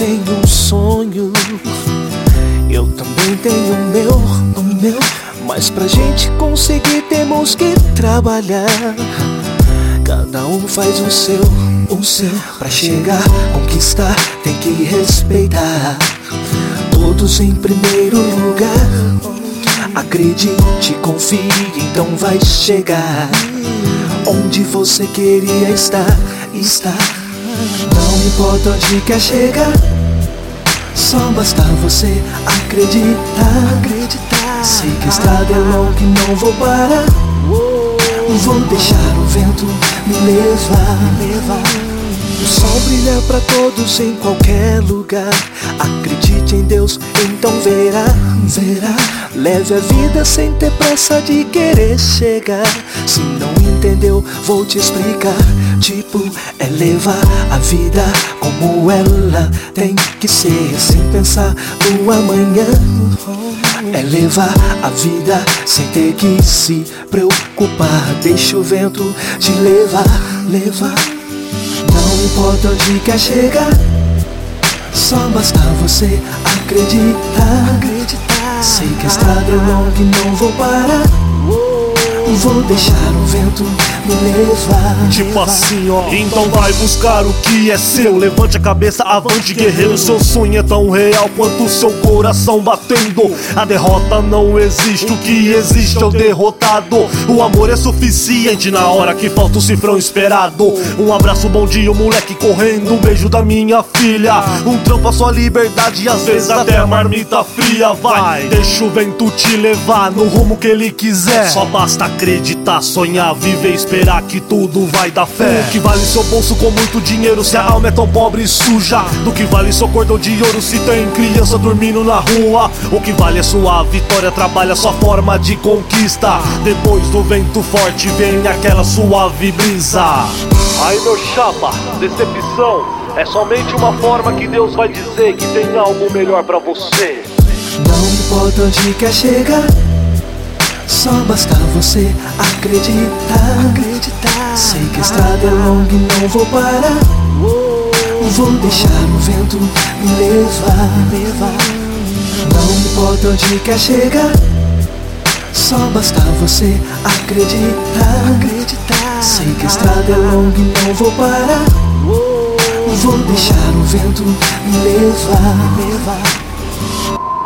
tem um sonho, eu também tenho o meu. Mas pra gente conseguir temos que trabalhar. Cada um faz o seu. Pra chegar, conquistar, tem que respeitar. Todos em primeiro lugar. Acredite, confie, então vai chegar onde você queria estar. Não importa onde quer chegar, só basta você acreditar. Sei que a estrada é longa e não vou parar. Vou deixar o vento me levar. O sol brilha pra todos em qualquer lugar. Acredite em Deus, então verá. Leve a vida sem ter pressa de querer chegar. Se não entendeu, vou te explicar. Tipo, é levar a vida como ela tem que ser, sem pensar no amanhã. É levar a vida sem ter que se preocupar. Deixa o vento te levar. Não importa onde quer chegar, só basta você acreditar. Sei que a estrada é longa e não vou parar. Vou deixar o vento me levar. Tipo assim, ó. Então vai buscar o que é seu. Levante a cabeça, avante, guerreiro. Seu sonho é tão real quanto o seu coração batendo. A derrota não existe, o que existe é o derrotado. O amor é suficiente na hora que falta o cifrão esperado. Um abraço, bom dia, um moleque correndo. Um beijo da minha filha. Um trampo a sua liberdade e às vezes até a marmita fria. Vai, deixa o vento te levar no rumo que ele quiser. Só basta acreditar, sonhar, viver, esperar que tudo vai dar fé. O que vale seu bolso com muito dinheiro se a alma é tão pobre e suja? Do que vale seu cordão de ouro se tem criança dormindo na rua? O que vale é sua vitória, trabalha sua forma de conquista. Depois do vento forte vem aquela suave brisa. Aí meu chapa, decepção é somente uma forma que Deus vai dizer que tem algo melhor pra você. Não importa onde quer chegar, só basta você acreditar. Sei que a estrada é longa e não vou parar. Vou deixar o vento me levar. Não importa onde quer chegar, só basta você acreditar. Sei que a estrada é longa e não vou parar. Vou deixar o vento me levar.